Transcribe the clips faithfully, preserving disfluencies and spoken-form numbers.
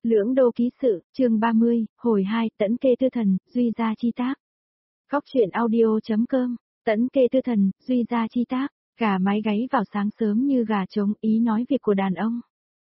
Lưỡng đô ký sự, chương ba mươi, hồi hai, tẫn kê tư thần, duy gia chi tác. Góc truyện audio.com, tẫn kê tư thần, duy gia chi tác, gà mái gáy vào sáng sớm như gà trống, ý nói việc của đàn ông.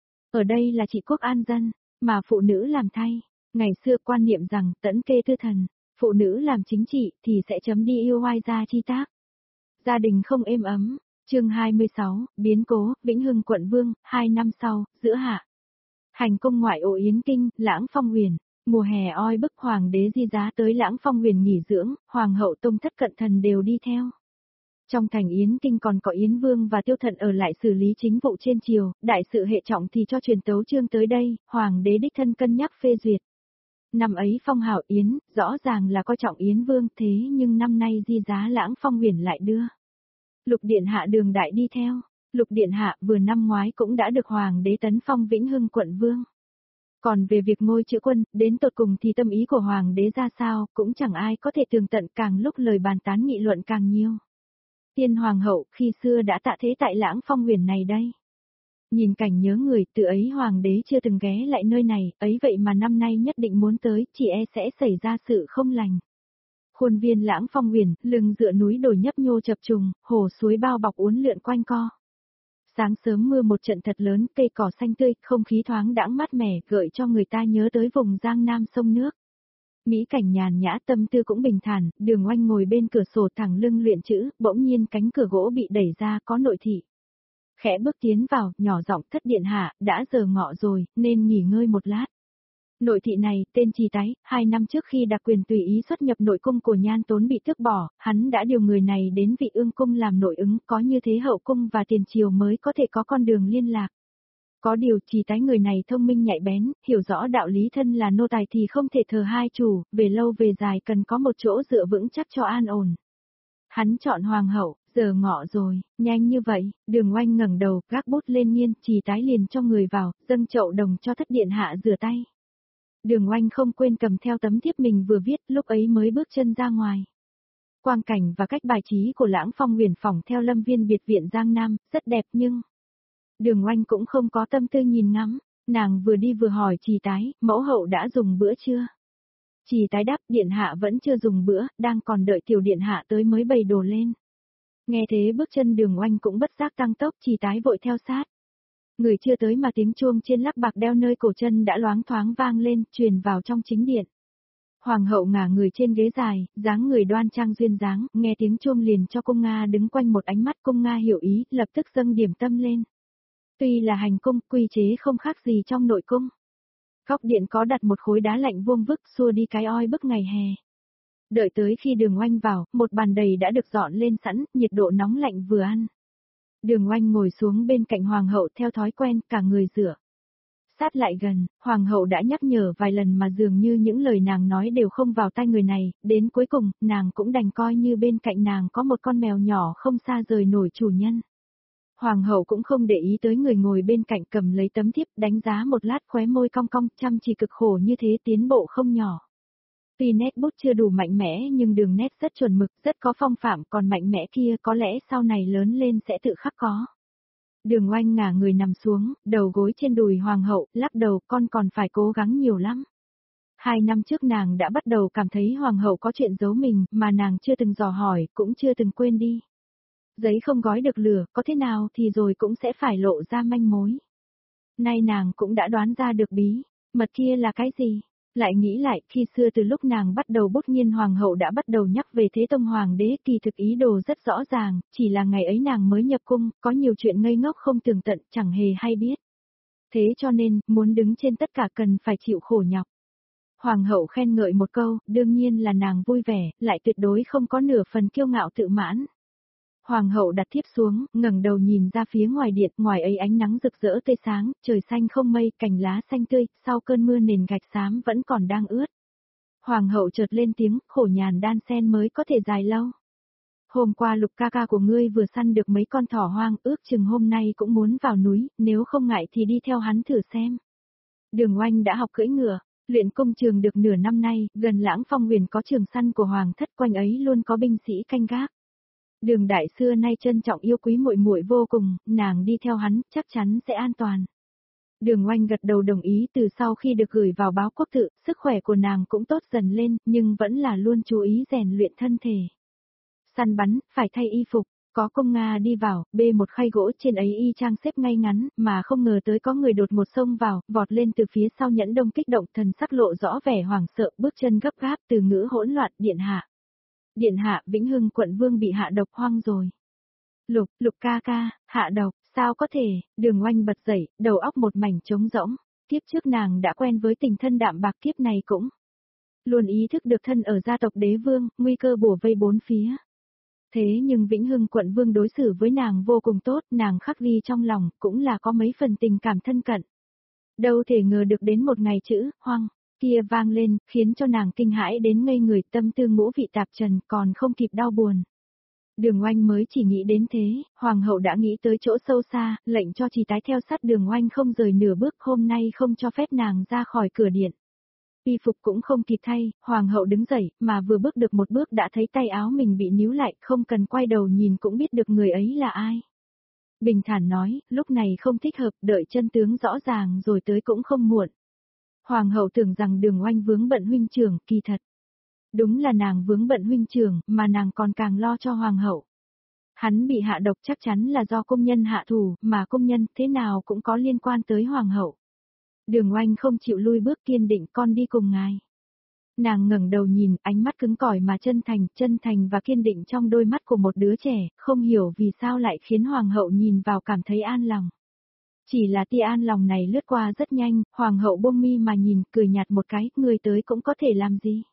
Ở đây là trị quốc an dân, mà phụ nữ làm thay. Ngày xưa quan niệm rằng tẫn kê tư thần, phụ nữ làm chính trị thì sẽ chấm đi yêu oai gia chi tác. Gia đình không êm ấm, chương hai mươi sáu, biến cố, Vĩnh Hưng quận Vương, hai năm sau, giữa hạ. Hành cung ngoại ô Yến Kinh, Lãng Phong Huyền, mùa hè oi bức hoàng đế Di Giá tới Lãng Phong Huyền nghỉ dưỡng, hoàng hậu Tông Thất Cận Thần đều đi theo. Trong thành Yến Kinh còn có Yến Vương và Tiêu Thận ở lại xử lý chính vụ trên triều, đại sự hệ trọng thì cho truyền tấu chương tới đây, hoàng đế đích thân cân nhắc phê duyệt. Năm ấy phong hào Yến, rõ ràng là coi trọng Yến Vương thế nhưng năm nay Di Giá Lãng Phong Huyền lại đưa Lục Điện Hạ Đường Đại đi theo. Lục Điện Hạ vừa năm ngoái cũng đã được Hoàng đế tấn phong Vĩnh Hưng quận Vương. Còn về việc ngôi chữ quân, đến tột cùng thì tâm ý của Hoàng đế ra sao, cũng chẳng ai có thể tường tận, càng lúc lời bàn tán nghị luận càng nhiều. Tiên Hoàng hậu khi xưa đã tạ thế tại Lãng Phong Huyền này đây. Nhìn cảnh nhớ người, từ ấy Hoàng đế chưa từng ghé lại nơi này, ấy vậy mà năm nay nhất định muốn tới, chỉ e sẽ xảy ra sự không lành. Khuôn viên Lãng Phong Huyền, lưng dựa núi đồi nhấp nhô chập trùng, hồ suối bao bọc uốn lượn quanh co. Sáng sớm mưa một trận thật lớn, cây cỏ xanh tươi, không khí thoáng đãng mát mẻ, gợi cho người ta nhớ tới vùng Giang Nam sông nước. Mỹ cảnh nhàn nhã, tâm tư cũng bình thản, Đường Oanh ngồi bên cửa sổ thẳng lưng luyện chữ, bỗng nhiên cánh cửa gỗ bị đẩy ra, có nội thị. Khẽ bước tiến vào, nhỏ giọng: Thất điện hạ, đã giờ ngọ rồi, nên nghỉ ngơi một lát. Nội thị này, tên Trì Tái, hai năm trước khi đặc quyền tùy ý xuất nhập nội cung của Nhan Tốn bị tước bỏ, hắn đã điều người này đến Vị Ương cung làm nội ứng, có như thế hậu cung và tiền triều mới có thể có con đường liên lạc. Có điều Trì Tái người này thông minh nhạy bén, hiểu rõ đạo lý thân là nô tài thì không thể thờ hai chủ, về lâu về dài cần có một chỗ dựa vững chắc cho an ổn. Hắn chọn hoàng hậu, giờ ngọ rồi, nhanh như vậy, Đường Oanh ngẩng đầu, gác bút lên nghiên, Trì Tái liền cho người vào, dâng chậu đồng cho thất điện hạ rửa tay. Đường Oanh không quên cầm theo tấm thiếp mình vừa viết, lúc ấy mới bước chân ra ngoài. Quang cảnh và cách bài trí của Lãng Phong Huyền phỏng theo lâm viên biệt viện Giang Nam, rất đẹp nhưng... Đường Oanh cũng không có tâm tư nhìn ngắm, nàng vừa đi vừa hỏi Trì Tái, mẫu hậu đã dùng bữa chưa? Trì Tái đáp, điện hạ vẫn chưa dùng bữa, đang còn đợi tiểu điện hạ tới mới bày đồ lên. Nghe thế bước chân Đường Oanh cũng bất giác tăng tốc, Trì Tái vội theo sát. Người chưa tới mà tiếng chuông trên lắc bạc đeo nơi cổ chân đã loáng thoáng vang lên, truyền vào trong chính điện. Hoàng hậu ngả người trên ghế dài, dáng người đoan trang duyên dáng, nghe tiếng chuông liền cho cung Nga đứng quanh một ánh mắt, cung Nga hiểu ý, lập tức dâng điểm tâm lên. Tuy là hành cung, quy chế không khác gì trong nội cung. Góc điện có đặt một khối đá lạnh vuông vức xua đi cái oi bức ngày hè. Đợi tới khi Đường Oanh vào, một bàn đầy đã được dọn lên sẵn, nhiệt độ nóng lạnh vừa ăn. Đường Oanh ngồi xuống bên cạnh hoàng hậu theo thói quen, cả người dựa sát lại gần, hoàng hậu đã nhắc nhở vài lần mà dường như những lời nàng nói đều không vào tai người này, đến cuối cùng, nàng cũng đành coi như bên cạnh nàng có một con mèo nhỏ không xa rời nổi chủ nhân. Hoàng hậu cũng không để ý tới người ngồi bên cạnh, cầm lấy tấm thiếp, đánh giá một lát, khóe môi cong cong, chăm chỉ cực khổ như thế tiến bộ không nhỏ. Tuy nét bút chưa đủ mạnh mẽ nhưng đường nét rất chuẩn mực, rất có phong phạm, còn mạnh mẽ kia có lẽ sau này lớn lên sẽ tự khắc có. Đường Oanh ngả người nằm xuống, đầu gối trên đùi hoàng hậu, lắc đầu, con còn phải cố gắng nhiều lắm. Hai năm trước nàng đã bắt đầu cảm thấy hoàng hậu có chuyện giấu mình, mà nàng chưa từng dò hỏi, cũng chưa từng quên đi. Giấy không gói được lửa, có thế nào thì rồi cũng sẽ phải lộ ra manh mối. Nay nàng cũng đã đoán ra được bí mật kia là cái gì. Lại nghĩ lại, khi xưa từ lúc nàng bắt đầu bút nghiên hoàng hậu đã bắt đầu nhắc về Thế Tông hoàng đế, kỳ thực ý đồ rất rõ ràng, chỉ là ngày ấy nàng mới nhập cung, có nhiều chuyện ngây ngốc không tường tận, chẳng hề hay biết. Thế cho nên, muốn đứng trên tất cả cần phải chịu khổ nhọc. Hoàng hậu khen ngợi một câu, đương nhiên là nàng vui vẻ, lại tuyệt đối không có nửa phần kiêu ngạo tự mãn. Hoàng hậu đặt thiếp xuống, ngẩng đầu nhìn ra phía ngoài điện, ngoài ấy ánh nắng rực rỡ tươi sáng, trời xanh không mây, cành lá xanh tươi, sau cơn mưa nền gạch xám vẫn còn đang ướt. Hoàng hậu chợt lên tiếng, khổ nhàn đan sen mới có thể dài lâu. Hôm qua Lục ca ca của ngươi vừa săn được mấy con thỏ hoang, ước chừng hôm nay cũng muốn vào núi, nếu không ngại thì đi theo hắn thử xem. Đường Oanh đã học cưỡi ngựa, luyện công trường được nửa năm nay, gần Lãng Phong Huyền có trường săn của hoàng thất, quanh ấy luôn có binh sĩ canh gác. Đường Đại xưa nay trân trọng yêu quý muội muội vô cùng, nàng đi theo hắn, chắc chắn sẽ an toàn. Đường Oanh gật đầu đồng ý. Từ sau khi được gửi vào báo quốc tự, sức khỏe của nàng cũng tốt dần lên, nhưng vẫn là luôn chú ý rèn luyện thân thể. Săn bắn, phải thay y phục, có công Nga đi vào, bê một khay gỗ trên ấy y chang xếp ngay ngắn, mà không ngờ tới có người đột một xông vào, vọt lên từ phía sau. Nhẫn Đông kích động, thần sắc lộ rõ vẻ hoảng sợ, bước chân gấp gáp, từ ngữ hỗn loạn. Điện hạ. Điện hạ, Vĩnh Hưng quận vương bị hạ độc hoang rồi. Lục, Lục ca ca, hạ độc, sao có thể? Đường Oanh bật dậy, đầu óc một mảnh trống rỗng. Kiếp trước nàng đã quen với tình thân đạm bạc, kiếp này cũng luôn ý thức được thân ở gia tộc đế vương, nguy cơ bủa vây bốn phía. Thế nhưng Vĩnh Hưng quận vương đối xử với nàng vô cùng tốt, nàng khắc ghi trong lòng, cũng là có mấy phần tình cảm thân cận. Đâu thể ngờ được đến một ngày chữ, hoang, kia vang lên, khiến cho nàng kinh hãi đến ngây người, tâm tư ngũ vị tạp trần, còn không kịp đau buồn. Đường Oanh mới chỉ nghĩ đến thế, hoàng hậu đã nghĩ tới chỗ sâu xa, lệnh cho Trì Tái theo sát Đường Oanh không rời nửa bước, hôm nay không cho phép nàng ra khỏi cửa điện. Y phục cũng không kịp thay, hoàng hậu đứng dậy, mà vừa bước được một bước đã thấy tay áo mình bị níu lại, không cần quay đầu nhìn cũng biết được người ấy là ai. Bình thản nói, lúc này không thích hợp, đợi chân tướng rõ ràng rồi tới cũng không muộn. Hoàng hậu tưởng rằng Đường Oanh vướng bận huynh trưởng, kỳ thật. Đúng là nàng vướng bận huynh trưởng, mà nàng còn càng lo cho hoàng hậu. Hắn bị hạ độc chắc chắn là do công nhân hạ thủ, mà công nhân thế nào cũng có liên quan tới hoàng hậu. Đường Oanh không chịu lui bước, kiên định, con đi cùng ngài. Nàng ngẩng đầu nhìn, ánh mắt cứng cỏi mà chân thành, chân thành và kiên định trong đôi mắt của một đứa trẻ, không hiểu vì sao lại khiến hoàng hậu nhìn vào cảm thấy an lòng. Chỉ là tia an lòng này lướt qua rất nhanh, hoàng hậu buông mi mà nhìn, cười nhạt một cái, người tới cũng có thể làm gì.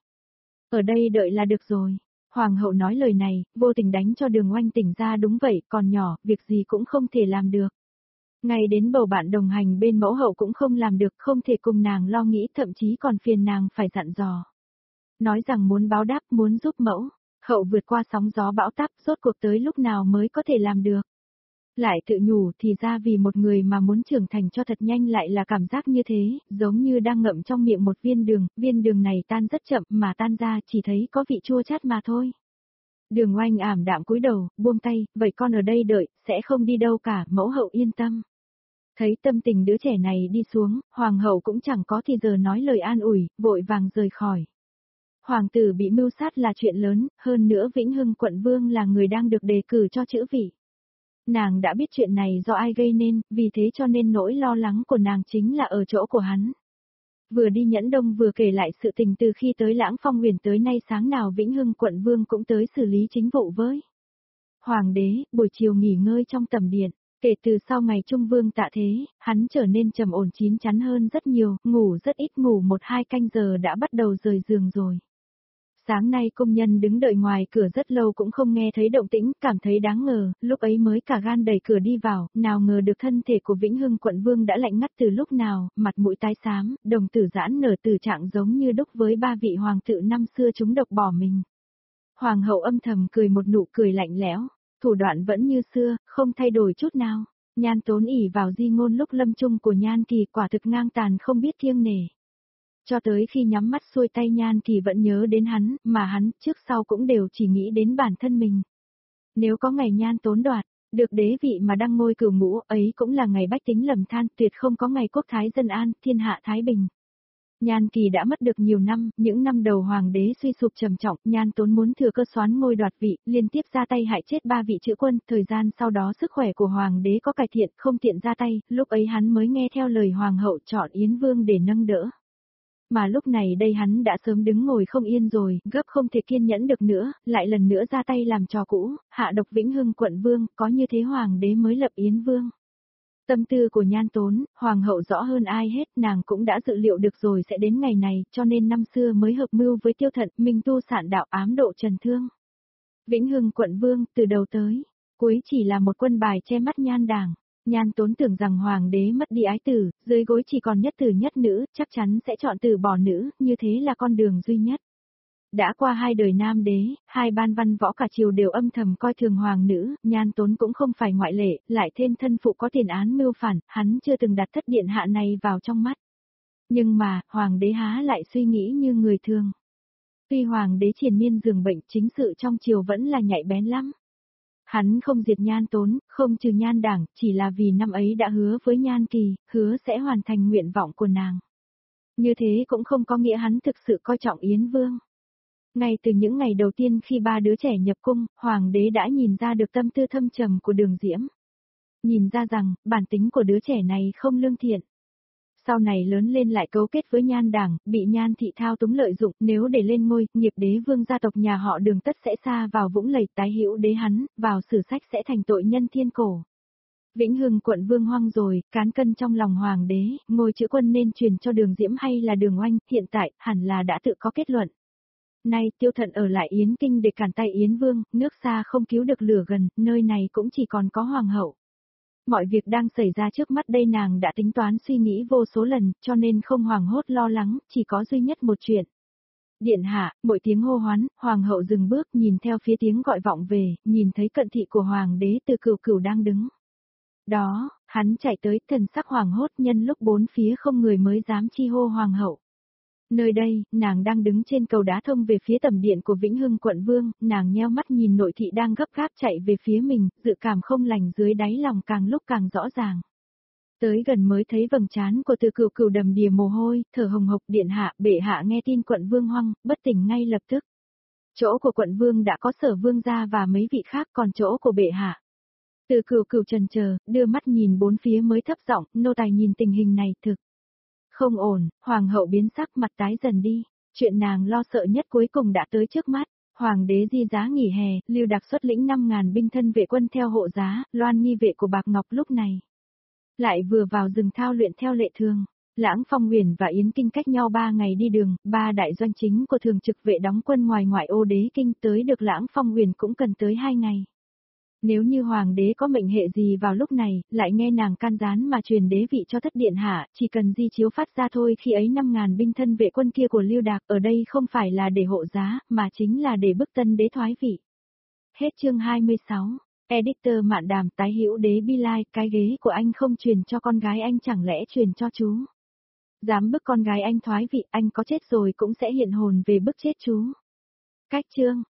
Ở đây đợi là được rồi. Hoàng hậu nói lời này, vô tình đánh cho Đường Oanh tỉnh ra. Đúng vậy, còn nhỏ, việc gì cũng không thể làm được. Ngay đến bầu bạn đồng hành bên mẫu hậu cũng không làm được, không thể cùng nàng lo nghĩ, thậm chí còn phiền nàng phải dặn dò. Nói rằng muốn báo đáp, muốn giúp mẫu, hậu vượt qua sóng gió bão táp, rốt cuộc tới lúc nào mới có thể làm được. Lại tự nhủ, thì ra vì một người mà muốn trưởng thành cho thật nhanh lại là cảm giác như thế, giống như đang ngậm trong miệng một viên đường, viên đường này tan rất chậm, mà tan ra chỉ thấy có vị chua chát mà thôi. Đường Oanh ảm đạm cúi đầu, buông tay, vậy con ở đây đợi, sẽ không đi đâu cả, mẫu hậu yên tâm. Thấy tâm tình đứa trẻ này đi xuống, hoàng hậu cũng chẳng có thì giờ nói lời an ủi, vội vàng rời khỏi. Hoàng tử bị mưu sát là chuyện lớn, hơn nữa Vĩnh Hưng quận vương là người đang được đề cử cho chữ vị. Nàng đã biết chuyện này do ai gây nên, vì thế cho nên nỗi lo lắng của nàng chính là ở chỗ của hắn. Vừa đi Nhẫn Đông vừa kể lại sự tình từ khi tới Lãng Phong Huyền tới nay, sáng nào Vĩnh Hưng quận vương cũng tới xử lý chính vụ với hoàng đế, buổi chiều nghỉ ngơi trong tẩm điện. Kể từ sau ngày Trung Vương tạ thế, hắn trở nên trầm ổn chín chắn hơn rất nhiều, ngủ rất ít, ngủ một hai canh giờ đã bắt đầu rời giường rồi. Sáng nay công nhân đứng đợi ngoài cửa rất lâu cũng không nghe thấy động tĩnh, cảm thấy đáng ngờ, lúc ấy mới cả gan đẩy cửa đi vào, nào ngờ được thân thể của Vĩnh Hưng quận vương đã lạnh ngắt từ lúc nào, mặt mũi tái xám, đồng tử giãn nở, từ trạng giống như đúc với ba vị hoàng tử năm xưa chúng độc bỏ mình. Hoàng hậu âm thầm cười một nụ cười lạnh lẽo, thủ đoạn vẫn như xưa, không thay đổi chút nào. Nhan Tốn ỷ vào di ngôn lúc lâm chung của Nhan Kỳ, quả thực ngang tàn không biết kiêng nể. Cho tới khi nhắm mắt xuôi tay Nhan Kỳ vẫn nhớ đến hắn, mà hắn trước sau cũng đều chỉ nghĩ đến bản thân mình. Nếu có ngày Nhan Tốn đoạt được đế vị mà đăng ngôi cửu ngũ, ấy cũng là ngày bách tính lầm than, tuyệt không có ngày quốc thái dân an, thiên hạ thái bình. Nhan Kỳ đã mất được nhiều năm, những năm đầu hoàng đế suy sụp trầm trọng, Nhan Tốn muốn thừa cơ soán ngôi đoạt vị, liên tiếp ra tay hại chết ba vị chữ quân, thời gian sau đó sức khỏe của hoàng đế có cải thiện, không tiện ra tay, lúc ấy hắn mới nghe theo lời hoàng hậu chọn Yến Vương để nâng đỡ. Mà lúc này đây hắn đã sớm đứng ngồi không yên rồi, gấp không thể kiên nhẫn được nữa, lại lần nữa ra tay làm trò cũ, hạ độc Vĩnh Hưng quận vương, có như thế hoàng đế mới lập Yến Vương. Tâm tư của Nhan Tốn, hoàng hậu rõ hơn ai hết, nàng cũng đã dự liệu được rồi sẽ đến ngày này, cho nên năm xưa mới hợp mưu với Tiêu Thận, minh tu sạn đạo ám độ Trần Thương. Vĩnh Hưng quận vương, từ đầu tới cuối chỉ là một quân bài che mắt Nhan đảng. Nhan Tốn tưởng rằng hoàng đế mất đi ái tử, dưới gối chỉ còn nhất tử nhất nữ, chắc chắn sẽ chọn từ bỏ nữ, như thế là con đường duy nhất. Đã qua hai đời nam đế, hai ban văn võ cả triều đều âm thầm coi thường hoàng nữ, Nhan Tốn cũng không phải ngoại lệ, lại thêm thân phụ có tiền án mưu phản, hắn chưa từng đặt thất điện hạ này vào trong mắt. Nhưng mà, hoàng đế há lại suy nghĩ như người thường. Tuy hoàng đế triền miên giường bệnh, chính sự trong triều vẫn là nhạy bén lắm. Hắn không diệt Nhan Tốn, không trừ Nhan Đảng, chỉ là vì năm ấy đã hứa với Nhan Kỳ, hứa sẽ hoàn thành nguyện vọng của nàng. Như thế cũng không có nghĩa hắn thực sự coi trọng Yến Vương. Ngay từ những ngày đầu tiên khi ba đứa trẻ nhập cung, Hoàng đế đã nhìn ra được tâm tư thâm trầm của Đường Diễm. Nhìn ra rằng, bản tính của đứa trẻ này không lương thiện. Sau này lớn lên lại cấu kết với Nhan Đảng, bị Nhan Thị thao túng lợi dụng, nếu để lên ngôi, nghiệp đế vương gia tộc nhà họ Đường tất sẽ xa vào vũng lầy tái hữu đế hắn, vào sử sách sẽ thành tội nhân thiên cổ. Vĩnh Hưng quận vương hoang rồi, cán cân trong lòng hoàng đế, ngôi chữ quân nên truyền cho Đường Diễm hay là Đường Oanh, hiện tại, hẳn là đã tự có kết luận. Nay Tiêu Thận ở lại Yến Kinh để cản tay Yến Vương, nước xa không cứu được lửa gần, nơi này cũng chỉ còn có hoàng hậu. Mọi việc đang xảy ra trước mắt đây nàng đã tính toán suy nghĩ vô số lần, cho nên không hoảng hốt lo lắng, chỉ có duy nhất một chuyện. Điện hạ, mỗi tiếng hô hoán, hoàng hậu dừng bước nhìn theo phía tiếng gọi vọng về, nhìn thấy cận thị của hoàng đế Từ Cửu Cửu đang đứng. Đó, hắn chạy tới, thần sắc hoàng hốt nhân lúc bốn phía không người mới dám chi hô hoàng hậu. Nơi đây, nàng đang đứng trên cầu đá thông về phía tầm điện của Vĩnh Hưng quận vương, nàng nheo mắt nhìn nội thị đang gấp gáp chạy về phía mình, dự cảm không lành dưới đáy lòng càng lúc càng rõ ràng. Tới gần mới thấy vầng trán của Từ Cửu Cửu đầm đìa mồ hôi, thở hồng hộc. Điện hạ, bệ hạ nghe tin quận vương hoang, bất tỉnh ngay lập tức. Chỗ của quận vương đã có Sở vương gia và mấy vị khác, còn chỗ của bệ hạ. Từ Cửu Cửu chần chờ, đưa mắt nhìn bốn phía mới thấp giọng, nô tài nhìn tình hình này thực không ổn. Hoàng hậu biến sắc, mặt tái dần đi, chuyện nàng lo sợ nhất cuối cùng đã tới trước mắt. Hoàng đế di giá nghỉ hè, Lưu Đạc xuất lĩnh năm ngàn binh thân vệ quân theo hộ giá, Loan nghi vệ của Bạc Ngọc lúc này lại vừa vào rừng thao luyện theo lệ thường. Lãng Phong Huyền và Yến Kinh cách nhau ba ngày đi đường, ba đại doanh chính của thường trực vệ đóng quân ngoài ngoại ô đế kinh tới được Lãng Phong Huyền cũng cần tới hai ngày. Nếu như hoàng đế có mệnh hệ gì vào lúc này, lại nghe nàng can gián mà truyền đế vị cho thất điện hạ, chỉ cần di chiếu phát ra thôi, khi ấy năm ngàn binh thân vệ quân kia của Lưu Đạc ở đây không phải là để hộ giá, mà chính là để bức tân đế thoái vị. Hết chương hai mươi sáu. Editor Mạn Đàm, tái hữu đế Bi Lai, cái ghế của anh không truyền cho con gái anh chẳng lẽ truyền cho chú? Dám bức con gái anh thoái vị, anh có chết rồi cũng sẽ hiện hồn về bức chết chú. Cách chương.